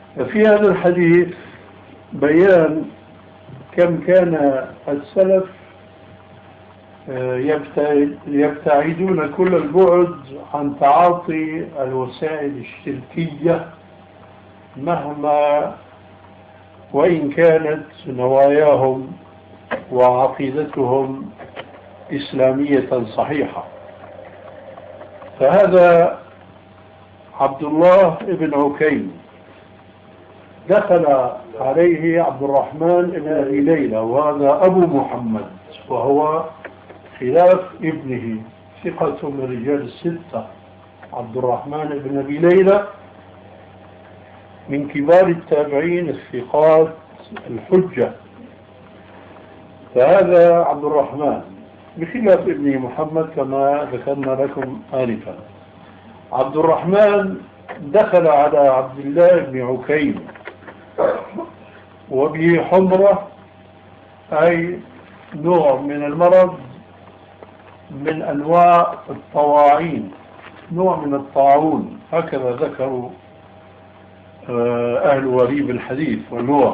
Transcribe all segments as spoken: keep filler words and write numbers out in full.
ففي هذا الحديث بيان كم كان السلف يبتعدون كل البعد عن تعاطي الوسائل الشركية مهما وإن كانت نواياهم وعقيدتهم إسلامية صحيحة. فهذا عبد الله بن عكيم دخل عليه عبد الرحمن بن أبي ليلى، وهذا أبو محمد، وهو خلاف ابنه، ثقة من رجال الستة. عبد الرحمن بن أبي ليلى من كبار التابعين الثقات الحجة. فهذا عبد الرحمن بخلاف ابنه محمد كما ذكرنا لكم آنفا. عبد الرحمن دخل على عبد الله بن عكيم وبه حمرة، أي نوع من المرض من أنواع الطواعين، نوع من الطاعون، هكذا ذكروا أهل وريب الحديث واللغة.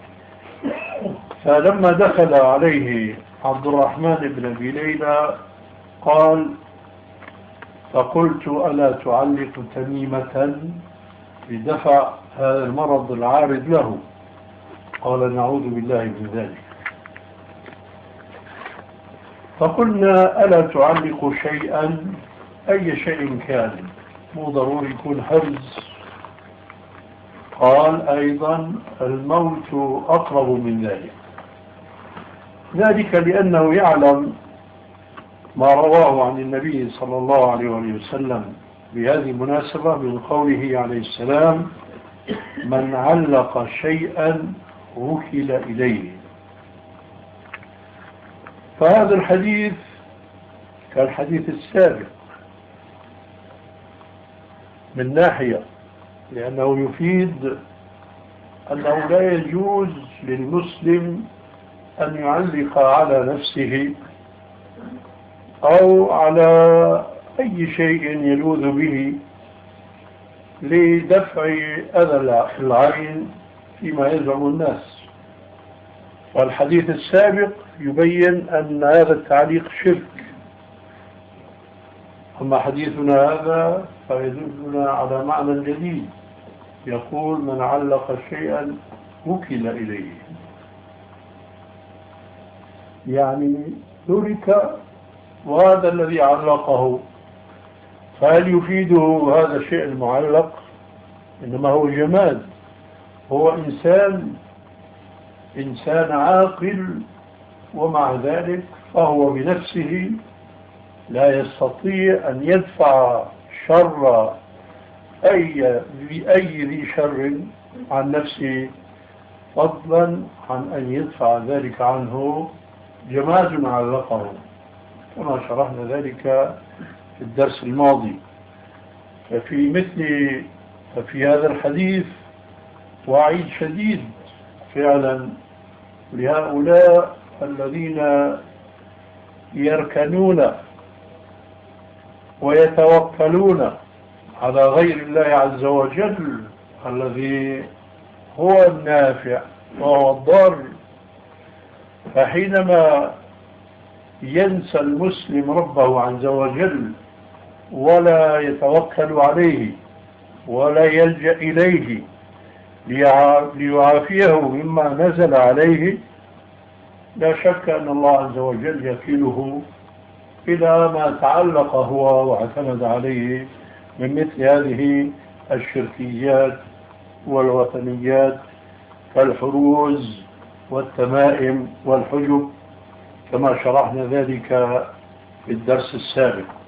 فلما دخل عليه عبد الرحمن بن أبي ليلى قال: فقلت ألا تعلق تميمة لدفع هذا المرض العارض له؟ قال: نعوذ بالله من ذلك. فقلنا: ألا تعلق شيئا، أي شيء كان، مو ضروري يكون هرز. قال: أيضا الموت أقرب من ذلك. ذلك لأنه يعلم ما رواه عن النبي صلى الله عليه وسلم بهذه المناسبة من قوله عليه السلام: من علق شيئا وكل إليه. فهذا الحديث كالحديث السابق من ناحية، لأنه يفيد أنه لا يجوز للمسلم أن يعلق على نفسه أو على أي شيء يلوذ به لدفع أذى العين فيما يزعم الناس. والحديث السابق يبين أن هذا التعليق شرك. أما حديثنا هذا فيدلنا على معنى جديد، يقول: من علق شيئا وكل إليه، يعني ترك وهذا الذي علقه. فهل يفيده هذا الشيء المعلق؟ إنما هو جماد، هو إنسان إنسان عاقل، ومع ذلك فهو بنفسه لا يستطيع أن يدفع شر أي أي ذي شر عن نفسه، فضلا عن أن يدفع ذلك عنه جماد علقه، كما شرحنا ذلك في الدرس الماضي. ففي مثل ففي هذا الحديث وعيد شديد فعلا لهؤلاء الذين يركنون ويتوكلون على غير الله عز وجل الذي هو النافع وهو الضار. فحينما ينسى المسلم ربه عز وجل ولا يتوكل عليه ولا يلجأ إليه ليعافيه مما نزل عليه، لا شك أن الله عز وجل يكيله إلى ما تعلق هو واعتمد عليه من مثل هذه الشركيات والوثنيات كالحروز والتمائم والحجب، كما شرحنا ذلك في الدرس السابق.